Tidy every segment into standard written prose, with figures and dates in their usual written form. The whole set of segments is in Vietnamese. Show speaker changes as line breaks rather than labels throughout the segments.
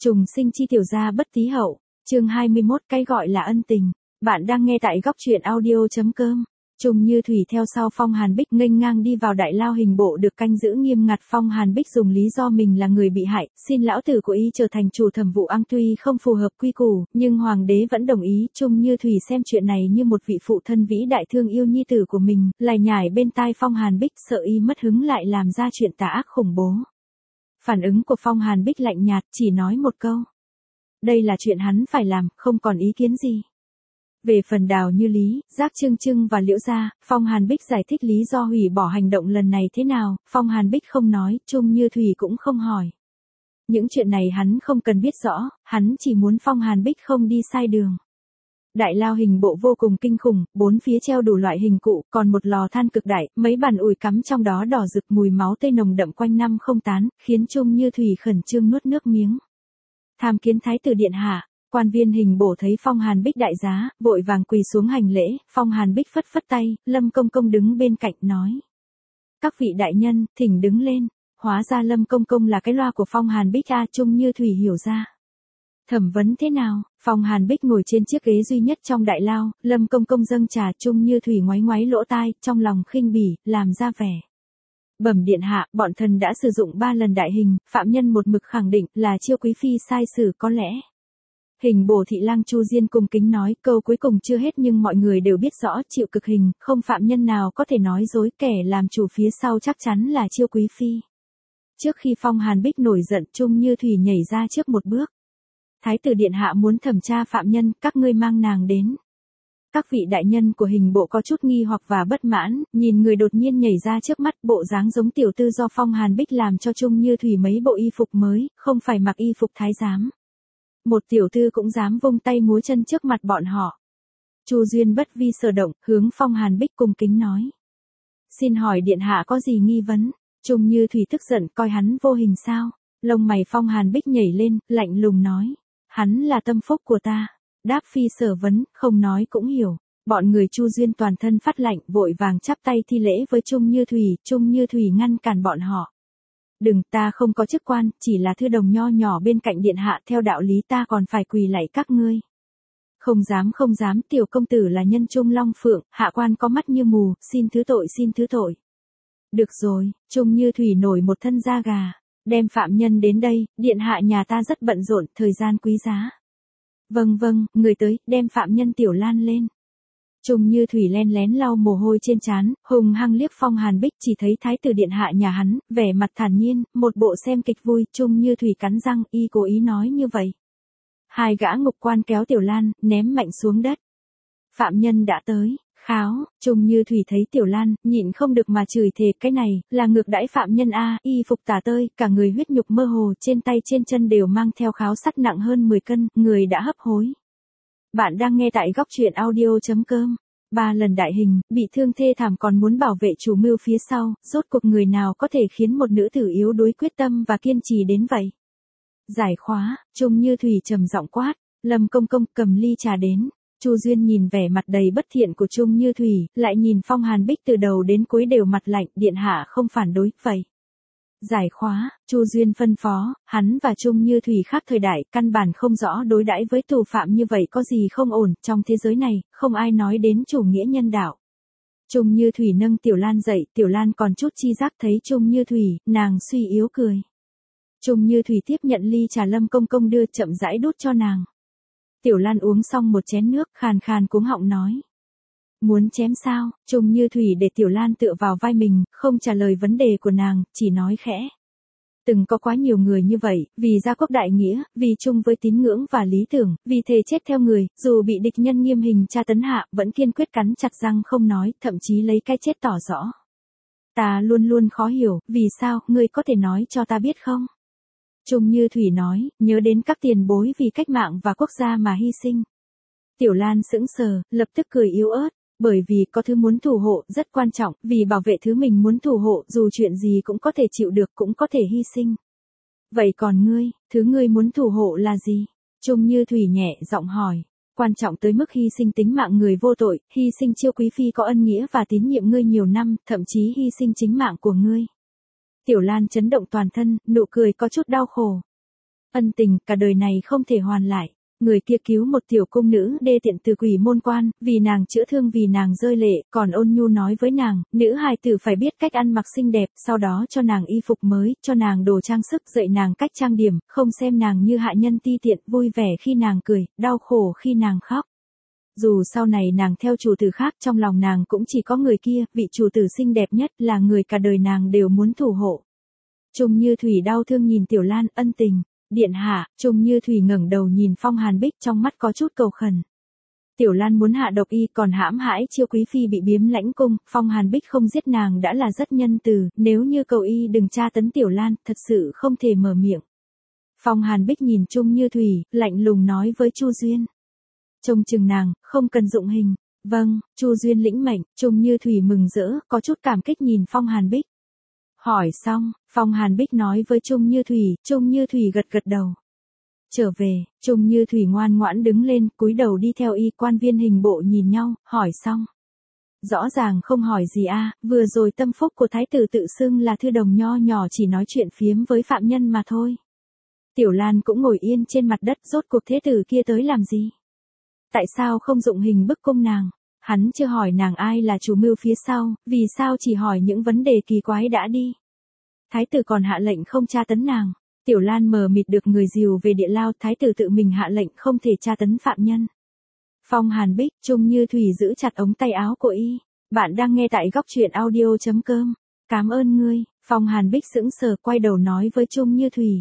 Trùng sinh chi tiểu gia bất tí hậu, chương 21 cái gọi là ân tình. Bạn đang nghe tại góc truyện audio.com. Trùng Như Thủy theo sau Phong Hàn Bích nghênh ngang đi vào đại lao hình bộ được canh giữ nghiêm ngặt. Phong Hàn Bích dùng lý do mình là người bị hại, xin lão tử của y trở thành chủ thẩm vụ Ang tuy không phù hợp quy củ, nhưng hoàng đế vẫn đồng ý. Trùng Như Thủy xem chuyện này như một vị phụ thân vĩ đại thương yêu nhi tử của mình, lải nhải bên tai Phong Hàn Bích sợ y mất hứng lại làm ra chuyện tà ác khủng bố. Phản ứng của Phong Hàn Bích lạnh nhạt, chỉ nói một câu. Đây là chuyện hắn phải làm, không còn ý kiến gì. Về phần Đào Như Lý, Giác Trưng Trưng và Liễu Gia, Phong Hàn Bích giải thích lý do hủy bỏ hành động lần này thế nào, Phong Hàn Bích không nói, Trùng Như Thủy cũng không hỏi. Những chuyện này hắn không cần biết rõ, hắn chỉ muốn Phong Hàn Bích không đi sai đường. Đại lao hình bộ vô cùng kinh khủng, bốn phía treo đủ loại hình cụ, còn một lò than cực đại, mấy bàn ủi cắm trong đó đỏ rực mùi máu tươi nồng đậm quanh năm không tán, khiến Trùng Như Thủy khẩn trương nuốt nước miếng. Tham kiến thái tử điện hạ. Quan viên hình bổ thấy Phong Hàn Bích đại giá, vội vàng quỳ xuống hành lễ, Phong Hàn Bích phất phất tay, Lâm Công Công đứng bên cạnh nói. Các vị đại nhân, thỉnh đứng lên, hóa ra Lâm Công Công là cái loa của Phong Hàn Bích a. Trùng Như Thủy hiểu ra. Thẩm vấn thế nào? Phong Hàn Bích ngồi trên chiếc ghế duy nhất trong đại lao, Lâm Công Công dâng trà. Trùng Như Thủy ngoáy ngoáy lỗ tai, trong lòng khinh bỉ, làm ra vẻ. Bẩm điện hạ, bọn thần đã sử dụng 3 lần đại hình, phạm nhân một mực khẳng định là Chiêu quý phi sai xử có lẽ. Hình bổ thị lang Chu Diên cung kính nói, câu cuối cùng chưa hết nhưng mọi người đều biết rõ chịu cực hình, không phạm nhân nào có thể nói dối, kẻ làm chủ phía sau chắc chắn là Chiêu quý phi. Trước khi Phong Hàn Bích nổi giận, Trùng Như Thủy nhảy ra trước một bước. Thái tử điện hạ muốn thẩm tra phạm nhân, các ngươi mang nàng đến. Các vị đại nhân của hình bộ có chút nghi hoặc và bất mãn, nhìn người đột nhiên nhảy ra trước mắt, bộ dáng giống tiểu tư do Phong Hàn Bích làm cho Trùng Như Thủy mấy bộ y phục mới, không phải mặc y phục thái giám. Một tiểu tư cũng dám vung tay múa chân trước mặt bọn họ. Chu Duyên bất vi sở động, hướng Phong Hàn Bích cung kính nói. Xin hỏi điện hạ có gì nghi vấn? Trùng Như Thủy tức giận, coi hắn vô hình sao? Lông mày Phong Hàn Bích nhảy lên, lạnh lùng nói. Hắn là tâm phúc của ta. Đáp phi sở vấn, không nói cũng hiểu. Bọn người Chu Duyên toàn thân phát lạnh, vội vàng chắp tay thi lễ với Trùng Như Thủy. Trùng Như Thủy ngăn cản bọn họ. Đừng, ta không có chức quan, chỉ là thư đồng nho nhỏ bên cạnh điện hạ, theo đạo lý ta còn phải quỳ lạy các ngươi. Không dám, tiểu công tử là nhân trung long phượng, hạ quan có mắt như mù, xin thứ tội. Được rồi, Trùng Như Thủy nổi một thân da gà, đem phạm nhân đến đây, điện hạ nhà ta rất bận rộn, thời gian quý giá. Vâng, người tới, đem phạm nhân Tiểu Lan lên. Trùng Như Thủy len lén lau mồ hôi trên trán, hùng hăng liếc Phong Hàn Bích, chỉ thấy thái tử điện hạ nhà hắn, vẻ mặt thản nhiên, một bộ xem kịch vui. Trùng Như Thủy cắn răng, y cố ý nói như vậy. Hai gã ngục quan kéo Tiểu Lan, ném mạnh xuống đất. Phạm nhân đã tới, kháo. Trùng Như Thủy thấy Tiểu Lan, nhịn không được mà chửi thề, cái này là ngược đãi phạm nhân a. Y phục tả tơi, cả người huyết nhục mơ hồ, trên tay trên chân đều mang theo kháo sắt nặng hơn 10 cân, người đã hấp hối. Bạn đang nghe tại góc truyện audio.com. 3 lần đại hình, bị thương thê thảm còn muốn bảo vệ chủ mưu phía sau, rốt cuộc người nào có thể khiến một nữ tử yếu đuối quyết tâm và kiên trì đến vậy. Giải khóa, Trùng Như Thủy trầm giọng quát, Lâm Công Công cầm ly trà đến. Chu Duyên nhìn vẻ mặt đầy bất thiện của Trùng Như Thủy, lại nhìn Phong Hàn Bích từ đầu đến cuối đều mặt lạnh, điện hạ không phản đối, vậy. Giải khóa, Chu Duyên phân phó, hắn và Trùng Như Thủy khác thời đại, căn bản không rõ đối đãi với tù phạm như vậy có gì không ổn, trong thế giới này, không ai nói đến chủ nghĩa nhân đạo. Trùng Như Thủy nâng Tiểu Lan dậy, Tiểu Lan còn chút chi giác thấy Trùng Như Thủy, nàng suy yếu cười. Trùng Như Thủy tiếp nhận ly trà Lâm Công Công đưa, chậm rãi đút cho nàng. Tiểu Lan uống xong một chén nước, khàn khàn cuống họng nói. Muốn chém sao? Trùng Như Thủy để Tiểu Lan tựa vào vai mình, không trả lời vấn đề của nàng, chỉ nói khẽ. Từng có quá nhiều người như vậy, vì gia quốc đại nghĩa, vì chung với tín ngưỡng và lý tưởng, vì thề chết theo người, dù bị địch nhân nghiêm hình tra tấn hạ, vẫn kiên quyết cắn chặt răng không nói, thậm chí lấy cái chết tỏ rõ. Ta luôn luôn khó hiểu, vì sao, ngươi có thể nói cho ta biết không? Trùng Như Thủy nói, nhớ đến các tiền bối vì cách mạng và quốc gia mà hy sinh. Tiểu Lan sững sờ, lập tức cười yếu ớt. Bởi vì có thứ muốn thủ hộ rất quan trọng, vì bảo vệ thứ mình muốn thủ hộ, dù chuyện gì cũng có thể chịu được, cũng có thể hy sinh. Vậy còn ngươi, thứ ngươi muốn thủ hộ là gì? Trùng Như Thủy nhẹ giọng hỏi. Quan trọng tới mức hy sinh tính mạng người vô tội, hy sinh Chiêu quý phi có ân nghĩa và tín nhiệm ngươi nhiều năm, thậm chí hy sinh chính mạng của ngươi. Tiểu Lan chấn động toàn thân, nụ cười có chút đau khổ. ân tình cả đời này không thể hoàn lại. Người kia cứu một tiểu cung nữ đê tiện từ quỷ môn quan, vì nàng chữa thương vì nàng rơi lệ, còn ôn nhu nói với nàng, nữ hài tử phải biết cách ăn mặc xinh đẹp, sau đó cho nàng y phục mới, cho nàng đồ trang sức, dạy nàng cách trang điểm, không xem nàng như hạ nhân ti tiện, vui vẻ khi nàng cười, đau khổ khi nàng khóc. Dù sau này nàng theo chủ tử khác, trong lòng nàng cũng chỉ có người kia, vị chủ tử xinh đẹp nhất, là người cả đời nàng đều muốn thủ hộ. Trung Như Thủy đau thương nhìn Tiểu Lan, ân tình. Điện hạ, Trung Như Thủy ngẩng đầu nhìn Phong Hàn Bích, trong mắt có chút cầu khẩn. Tiểu Lan muốn hạ độc y, còn hãm hãi Chiêu quý phi bị biếm lãnh cung, Phong Hàn Bích không giết nàng đã là rất nhân từ, nếu như cầu y đừng tra tấn Tiểu Lan, thật sự không thể mở miệng. Phong Hàn Bích nhìn Trung Như Thủy, lạnh lùng nói với Chu Duyên. Trông chừng nàng, không cần dụng hình. Vâng, Chu Duyên lĩnh mệnh. Trung Như Thủy mừng rỡ, có chút cảm kích nhìn Phong Hàn Bích. Hỏi xong, Phong Hàn Bích nói với Trung Như Thủy gật gật đầu. Trở về, Trung Như Thủy ngoan ngoãn đứng lên, cúi đầu đi theo y. Quan viên hình bộ nhìn nhau, hỏi xong. Rõ ràng không hỏi gì vừa rồi tâm phúc của thái tử tự xưng là thư đồng nho nhỏ chỉ nói chuyện phiếm với phạm nhân mà thôi. Tiểu Lan cũng ngồi yên trên mặt đất, rốt cuộc thế tử kia tới làm gì? Tại sao không dụng hình bức cung nàng? Hắn chưa hỏi nàng ai là chủ mưu phía sau, vì sao chỉ hỏi những vấn đề kỳ quái đã đi. Thái tử còn hạ lệnh không tra tấn nàng. Tiểu Lan mờ mịt được người dìu về địa lao, thái tử tự mình hạ lệnh không thể tra tấn phạm nhân. Phong Hàn Bích, Trung Như Thủy giữ chặt ống tay áo của y. Bạn đang nghe tại góc truyện audio.com. Cảm ơn ngươi. Phong Hàn Bích sững sờ quay đầu nói với Trung Như Thủy.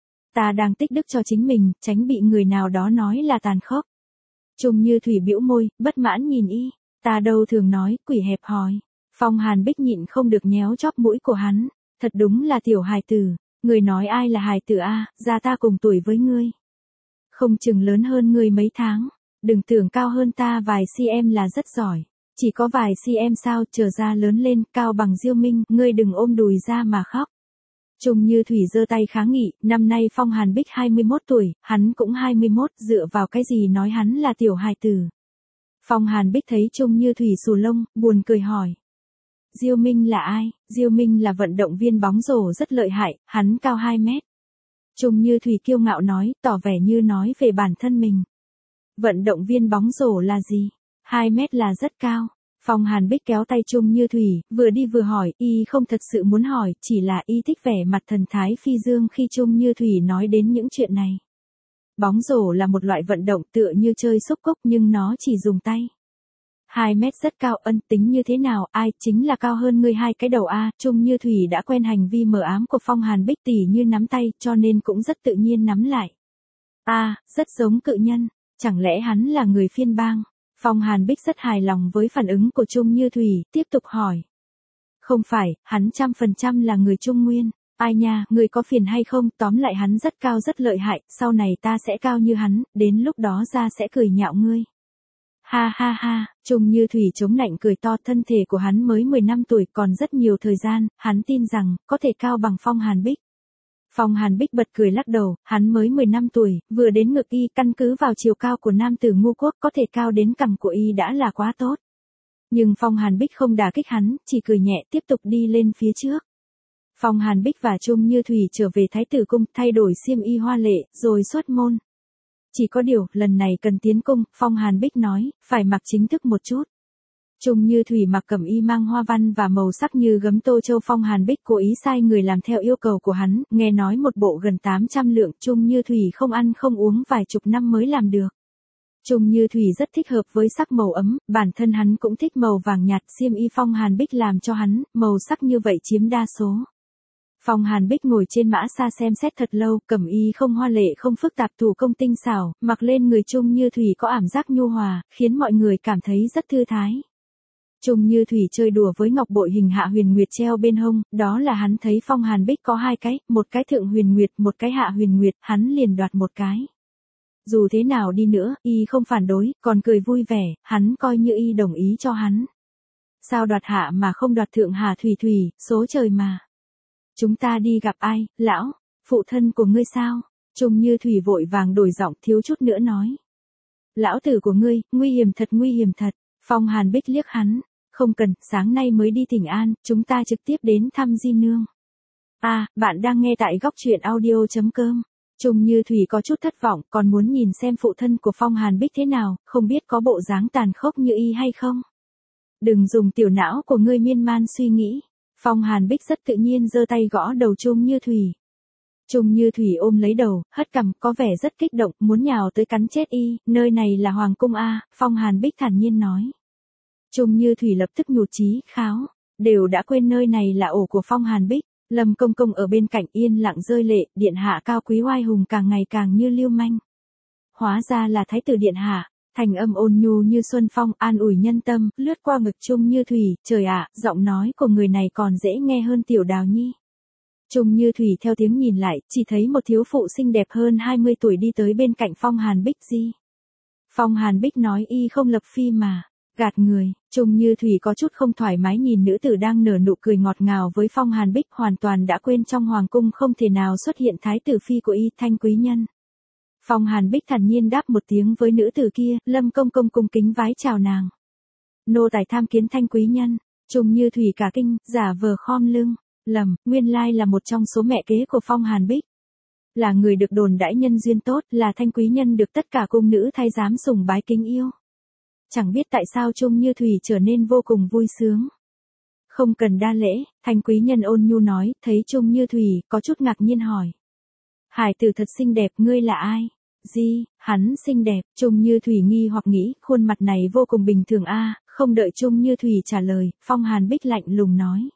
Ta đang tích đức cho chính mình, tránh bị người nào đó nói là tàn khốc. Trung Như Thủy bĩu môi, bất mãn nhìn y. Ta đâu thường nói, quỷ hẹp hòi. Phong Hàn Bích nhịn không được nhéo chóp mũi của hắn. Thật đúng là tiểu hài tử. Người nói ai là hài tử ra ta cùng tuổi với ngươi. Không chừng lớn hơn ngươi mấy tháng. Đừng tưởng cao hơn ta vài cm là rất giỏi. Chỉ có vài cm sao, chờ ra lớn lên, cao bằng Diêu Minh, ngươi đừng ôm đùi ra mà khóc. Trung Như Thủy giơ tay kháng nghị, năm nay Phong Hàn Bích 21 tuổi, hắn cũng 21, dựa vào cái gì nói hắn là tiểu hài tử. Phong Hàn Bích thấy Trung Như Thủy xù lông, buồn cười hỏi. Diêu Minh là ai? Diêu Minh là vận động viên bóng rổ rất lợi hại, hắn cao 2 mét. Trung Như Thủy kiêu ngạo nói, tỏ vẻ như nói về bản thân mình. Vận động viên bóng rổ là gì? 2 mét là rất cao. Phong Hàn Bích kéo tay Trung Như Thủy, vừa đi vừa hỏi, y không thật sự muốn hỏi, chỉ là y thích vẻ mặt thần thái phi dương khi Trung Như Thủy nói đến những chuyện này. Bóng rổ là một loại vận động tựa như chơi xúc cốc nhưng nó chỉ dùng tay. 2 mét rất cao, ân tính như thế nào, ai chính là cao hơn ngươi 2 cái đầu Trung Như Thủy đã quen hành vi mờ ám của Phong Hàn Bích tỉ như nắm tay, cho nên cũng rất tự nhiên nắm lại. Rất giống cự nhân, chẳng lẽ hắn là người phiên bang? Phong Hàn Bích rất hài lòng với phản ứng của Trung Như Thủy, tiếp tục hỏi. Không phải, hắn 100% là người Trung Nguyên. Ai nha, người có phiền hay không, tóm lại hắn rất cao rất lợi hại, sau này ta sẽ cao như hắn, đến lúc đó ra sẽ cười nhạo ngươi. Ha ha ha, Trung Như Thủy chống nạnh cười to, thân thể của hắn mới 15 tuổi còn rất nhiều thời gian, hắn tin rằng, có thể cao bằng Phong Hàn Bích. Phong Hàn Bích bật cười lắc đầu, hắn mới 15 tuổi, vừa đến ngực y, căn cứ vào chiều cao của nam tử ngu quốc có thể cao đến cằm của y đã là quá tốt. Nhưng Phong Hàn Bích không đả kích hắn, chỉ cười nhẹ tiếp tục đi lên phía trước. Phong Hàn Bích và Trung Như Thủy trở về Thái tử cung, thay đổi xiêm y hoa lệ, rồi xuất môn. Chỉ có điều, lần này cần tiến cung, Phong Hàn Bích nói, phải mặc chính thức một chút. Trung Như Thủy mặc cẩm y mang hoa văn và màu sắc như gấm tô châu. Phong Hàn Bích cố ý sai người làm theo yêu cầu của hắn, nghe nói một bộ gần 800 lượng, Trung Như Thủy không ăn không uống vài chục năm mới làm được. Trung Như Thủy rất thích hợp với sắc màu ấm, bản thân hắn cũng thích màu vàng nhạt, xiêm y Phong Hàn Bích làm cho hắn, màu sắc như vậy chiếm đa số. Phong Hàn Bích ngồi trên mã xa xem xét thật lâu, cẩm y không hoa lệ không phức tạp, thủ công tinh xảo, mặc lên người Trung Như Thủy có ảm giác nhu hòa, khiến mọi người cảm thấy rất thư thái. Trung Như Thủy chơi đùa với ngọc bội hình hạ huyền nguyệt treo bên hông, đó là hắn thấy Phong Hàn Bích có 2 cái, một cái thượng huyền nguyệt, một cái hạ huyền nguyệt, hắn liền đoạt một cái. Dù thế nào đi nữa, y không phản đối, còn cười vui vẻ, hắn coi như y đồng ý cho hắn. Sao đoạt hạ mà không đoạt thượng hả Thủy Thủy, số trời mà. Chúng ta đi gặp ai, lão, phụ thân của ngươi sao? Trung Như Thủy vội vàng đổi giọng, thiếu chút nữa nói. Lão tử của ngươi, nguy hiểm thật nguy hiểm thật. Phong Hàn Bích liếc hắn, không cần, sáng nay mới đi Thỉnh An, chúng ta trực tiếp đến thăm Di Nương. Bạn đang nghe tại góc truyện audio.com. Trung Như Thủy có chút thất vọng, còn muốn nhìn xem phụ thân của Phong Hàn Bích thế nào, không biết có bộ dáng tàn khốc như y hay không. Đừng dùng tiểu não của ngươi miên man suy nghĩ. Phong Hàn Bích rất tự nhiên giơ tay gõ đầu Trung Như Thủy. Trung Như Thủy ôm lấy đầu, hất cằm, có vẻ rất kích động, muốn nhào tới cắn chết y, nơi này là Hoàng cung a, Phong Hàn Bích thản nhiên nói. Trung Như Thủy lập tức nhụt chí, kháo, đều đã quên nơi này là ổ của Phong Hàn Bích. Lâm Công Công ở bên cạnh yên lặng rơi lệ, điện hạ cao quý oai hùng càng ngày càng như lưu manh. Hóa ra là thái tử điện hạ, thành âm ôn nhu như xuân phong, an ủi nhân tâm, lướt qua ngực Trung Như Thủy, trời ạ, giọng nói của người này còn dễ nghe hơn Tiểu Đào Nhi. Trung Như Thủy theo tiếng nhìn lại, chỉ thấy một thiếu phụ xinh đẹp hơn 20 tuổi đi tới bên cạnh Phong Hàn Bích Di. Phong Hàn Bích nói y không lập phi mà, gạt người. Trung Như Thủy có chút không thoải mái nhìn nữ tử đang nở nụ cười ngọt ngào với Phong Hàn Bích, hoàn toàn đã quên trong hoàng cung không thể nào xuất hiện thái tử phi của y, Thanh quý nhân. Phong Hàn Bích thản nhiên đáp một tiếng với nữ tử kia, Lâm Công Công cung kính vái chào nàng. Nô tài tham kiến Thanh quý nhân. Trung Như Thủy cả kinh, giả vờ khom lưng, lầm, nguyên lai là một trong số mẹ kế của Phong Hàn Bích. Là người được đồn đãi nhân duyên tốt, là Thanh quý nhân được tất cả cung nữ thái giám sùng bái kính yêu. Chẳng biết tại sao Trung Như Thủy trở nên vô cùng vui sướng. Không cần đa lễ, Thanh quý nhân ôn nhu nói, thấy Trung Như Thủy, có chút ngạc nhiên hỏi. Hải tử thật xinh đẹp, ngươi là ai? Gì, hắn xinh đẹp, Trung Như Thủy nghi hoặc nghĩ, khuôn mặt này vô cùng bình thường a. Không đợi Trung Như Thủy trả lời, Phong Hàn Bích lạnh lùng nói.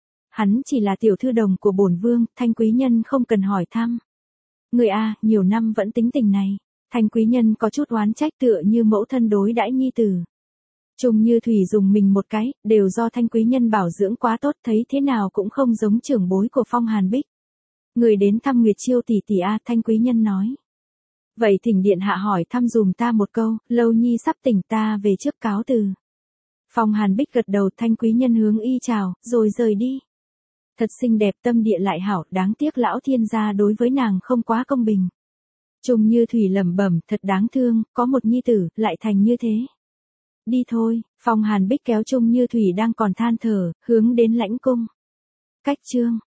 Hắn chỉ là tiểu thư đồng của bổn vương, Thanh quý nhân không cần hỏi thăm. Người a, nhiều năm vẫn tính tình này. Thanh quý nhân có chút oán trách tựa như mẫu thân đối đãi nhi tử. Trung Như Thủy dùng mình một cái, đều do Thanh quý nhân bảo dưỡng quá tốt, thấy thế nào cũng không giống trưởng bối của Phong Hàn Bích. Người đến thăm Nguyệt Chiêu tỷ tỷ a, Thanh quý nhân nói. Vậy thỉnh điện hạ hỏi thăm dùm ta một câu, Lâu Nhi sắp tỉnh, ta về trước cáo từ. Phong Hàn Bích gật đầu, Thanh quý nhân hướng y chào, rồi rời đi. Thật xinh đẹp, tâm địa lại hảo, đáng tiếc lão thiên gia đối với nàng không quá công bình. Trung Như Thủy lẩm bẩm, thật đáng thương, có một nhi tử, lại thành như thế. Đi thôi, Phong Hàn Bích kéo Trung Như Thủy đang còn than thở, hướng đến lãnh cung. Cách chương